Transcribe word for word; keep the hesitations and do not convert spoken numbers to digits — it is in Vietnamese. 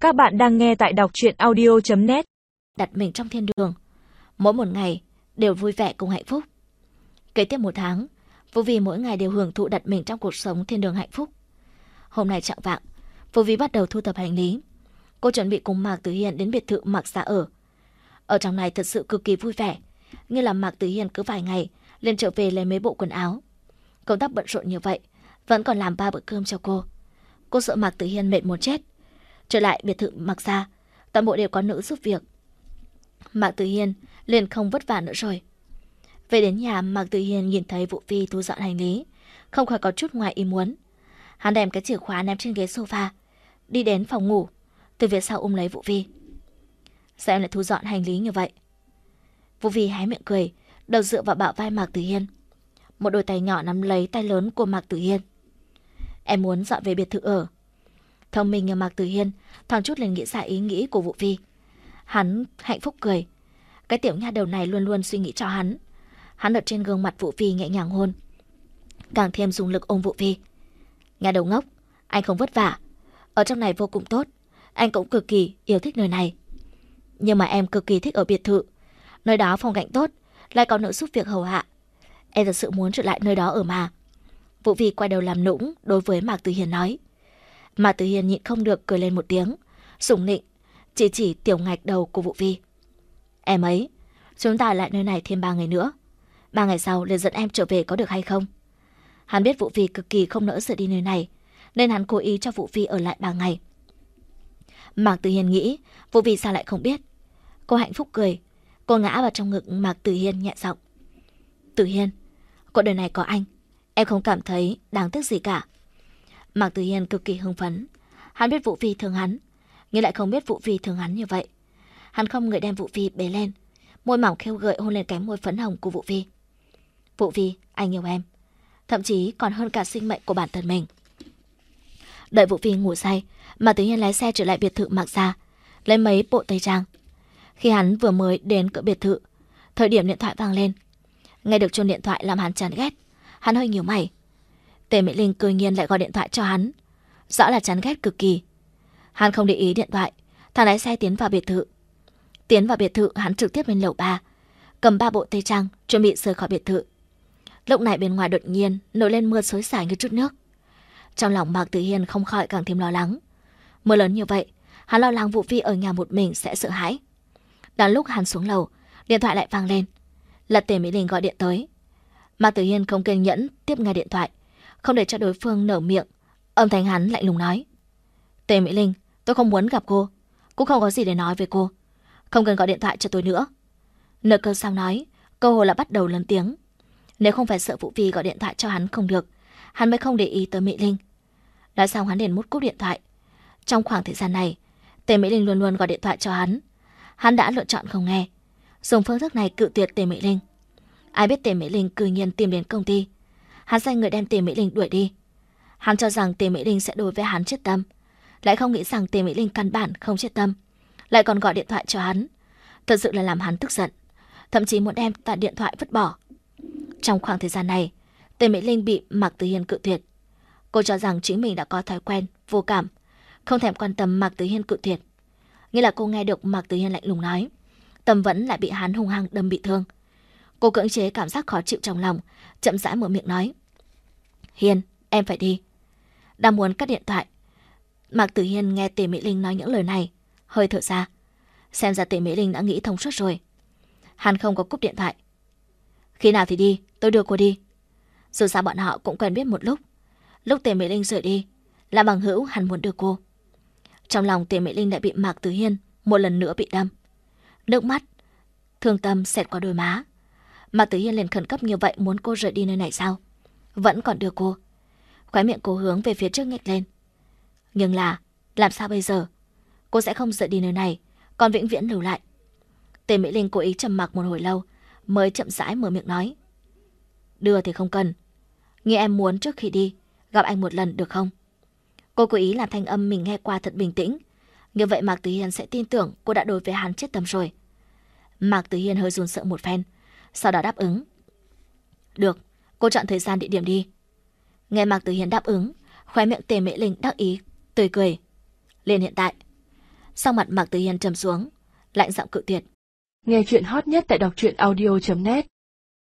Các bạn đang nghe tại đọc truyện audio chấm net. Đặt mình trong thiên đường, mỗi một ngày đều vui vẻ cùng hạnh phúc. Kế tiếp một tháng, Vũ Vi mỗi ngày đều hưởng thụ đặt mình trong cuộc sống thiên đường hạnh phúc. Hôm nay chạng vạng, Vũ Vi bắt đầu thu thập hành lý. Cô chuẩn bị cùng Mạc Tử Hiên đến biệt thự Mạc gia ở. Ở trong này thật sự cực kỳ vui vẻ, như là Mạc Tử Hiên cứ vài ngày liền trở về lấy mấy bộ quần áo. Công tác bận rộn như vậy, vẫn còn làm ba bữa cơm cho cô. Cô sợ Mạc Tử Hiên mệt muốn chết. Trở lại biệt thự Mạc gia, toàn bộ đều có nữ giúp việc. Mạc Tử Hiên liền không vất vả nữa rồi. Về đến nhà, Mạc Tử Hiên nhìn thấy Vũ Vi thu dọn hành lý, không khỏi có chút ngoài ý muốn. Hắn đem cái chìa khóa ném trên ghế sofa, đi đến phòng ngủ, từ phía sau ôm lấy Vũ Vi. Sao em lại thu dọn hành lý như vậy? Vũ Vi hé miệng cười, đầu dựa vào bả vai Mạc Tử Hiên. Một đôi tay nhỏ nắm lấy tay lớn của Mạc Tử Hiên. Em muốn dọn về biệt thự ở. Thông minh như Mạc Tử Hiên thoáng chút liền nghĩ ra ý nghĩ của Vũ Vi. Hắn hạnh phúc cười. Cái tiểu nha đầu này luôn luôn suy nghĩ cho hắn. Hắn ở trên gương mặt Vũ Vi nhẹ nhàng hôn, càng thêm dùng lực ôm Vũ Vi. Nha đầu ngốc, anh không vất vả, ở trong này vô cùng tốt. Anh cũng cực kỳ yêu thích nơi này. Nhưng mà em cực kỳ thích ở biệt thự. Nơi đó phong cảnh tốt, lại có nữ giúp việc hầu hạ. Em thật sự muốn trở lại nơi đó ở mà. Vũ Vi quay đầu làm nũng đối với Mạc Tử Hiên nói. Mạc Tử Hiên nhịn không được cười lên một tiếng, sủng nịnh chỉ chỉ tiểu ngạch đầu của Vũ Vi. Em ấy, chúng ta lại nơi này thêm ba ngày nữa. Ba ngày sau liền dẫn em trở về có được hay không? Hắn biết Vũ Vi cực kỳ không nỡ rời đi nơi này, nên hắn cố ý cho Vũ Vi ở lại ba ngày. Mạc Tử Hiên nghĩ Vũ Vi sao lại không biết. Cô hạnh phúc cười. Cô ngã vào trong ngực Mạc Tử Hiên nhẹ giọng. Tử Hiên, cuộc đời này có anh, em không cảm thấy đáng tiếc gì cả. Mạc Tử Hiên cực kỳ hưng phấn. Hắn biết Vũ Vi thương hắn, nhưng lại không biết Vũ Vi thương hắn như vậy. Hắn không ngợi đem Vũ Vi bế lên, môi mỏng khêu gợi hôn lên cánh môi phấn hồng của Vũ Vi. Vũ Vi, anh yêu em, thậm chí còn hơn cả sinh mệnh của bản thân mình. Đợi Vũ Vi ngủ say, Mạc Tử Hiên lái xe trở lại biệt thự Mạc gia, lấy mấy bộ tây trang. Khi hắn vừa mới đến cửa biệt thự, thời điểm điện thoại vang lên. Nghe được chuông điện thoại làm hắn chán ghét. Hắn hơi nhíu mày. Tề Mỹ Linh cười nhiên lại gọi điện thoại cho hắn, rõ là chán ghét cực kỳ. Hắn không để ý điện thoại, thằng lái xe tiến vào biệt thự. Tiến vào biệt thự, hắn trực tiếp lên lầu ba, cầm ba bộ tây trang chuẩn bị rời khỏi biệt thự. Lúc này bên ngoài đột nhiên nổi lên mưa xối xả như chút nước. Trong lòng Mạc Tử Hiên không khỏi càng thêm lo lắng. Mưa lớn như vậy, hắn lo lắng Vũ Vi ở nhà một mình sẽ sợ hãi. Đang lúc hắn xuống lầu, điện thoại lại vang lên, là Tề Mỹ Linh gọi điện tới. Mạc Tử Hiên không kiên nhẫn tiếp nghe điện thoại, không để cho đối phương nở miệng. Âm thanh hắn lạnh lùng nói. Tề Mỹ Linh, tôi không muốn gặp cô, cũng không có gì để nói với cô, không cần gọi điện thoại cho tôi nữa. Nợ cơ sao nói, câu hồ là bắt đầu lớn tiếng. Nếu không phải sợ Vũ Vi gọi điện thoại cho hắn không được, hắn mới không để ý tới Mỹ Linh. Nói xong hắn liền mút cúp điện thoại. Trong khoảng thời gian này, Tề Mỹ Linh luôn luôn gọi điện thoại cho hắn. Hắn đã lựa chọn không nghe, dùng phương thức này cự tuyệt Tề Mỹ Linh. Ai biết Tề Mỹ Linh cư nhiên tìm đến công ty. Hắn sai người đem Tề Mỹ Linh đuổi đi. Hắn cho rằng Tề Mỹ Linh sẽ đối với hắn chết tâm, lại không nghĩ rằng Tề Mỹ Linh căn bản không chết tâm, lại còn gọi điện thoại cho hắn. Thật sự là làm hắn tức giận, thậm chí muốn đem tại điện thoại vứt bỏ. Trong khoảng thời gian này, Tề Mỹ Linh bị Mạc Tử Hiên cự tuyệt. Cô cho rằng chính mình đã có thói quen vô cảm, không thèm quan tâm Mạc Tử Hiên cự tuyệt. Nghĩa là cô nghe được Mạc Tử Hiên lạnh lùng nói, tâm vẫn lại bị hắn hung hăng đâm bị thương. Cô cưỡng chế cảm giác khó chịu trong lòng, chậm rãi mở miệng nói. Hiên, em phải đi. Đang muốn cắt điện thoại, Mạc Tử Hiên nghe Tề Mỹ Linh nói những lời này, hơi thở ra. Xem ra Tề Mỹ Linh đã nghĩ thông suốt rồi. Hắn không có cúp điện thoại. Khi nào thì đi, tôi đưa cô đi. Dù sao bọn họ cũng quen biết một lúc. Lúc Tề Mỹ Linh rời đi, là bằng hữu hắn muốn đưa cô. Trong lòng Tề Mỹ Linh lại bị Mạc Tử Hiên một lần nữa bị đâm. Nước mắt thương tâm xẹt qua đôi má. Mạc Tử Hiên liền khẩn cấp như vậy muốn cô rời đi nơi này sao? Vẫn còn đưa cô. Khóe miệng cô hướng về phía trước nhếch lên. Nhưng là, làm sao bây giờ? Cô sẽ không rời đi nơi này, còn vĩnh viễn lưu lại. Tề Mỹ Linh cố ý trầm mặc một hồi lâu, mới chậm rãi mở miệng nói. Đưa thì không cần. Nghe em muốn trước khi đi, gặp anh một lần được không? Cô cố ý làm thanh âm mình nghe qua thật bình tĩnh. Như vậy Mạc Tử Hiên sẽ tin tưởng cô đã đối với hắn chết tâm rồi. Mạc Tử Hiên hơi run sợ một phen, sau đó đáp ứng. Được, cô chọn thời gian địa điểm đi. Nghe Mạc Tử Hiên đáp ứng, khóe miệng Tề Mỹ Linh đắc ý, tươi cười. Liền hiện tại. Sau mặt Mạc Tử Hiên trầm xuống, lạnh giọng cự tuyệt. Nghe chuyện hot nhất tại đọc truyện audio chấm net.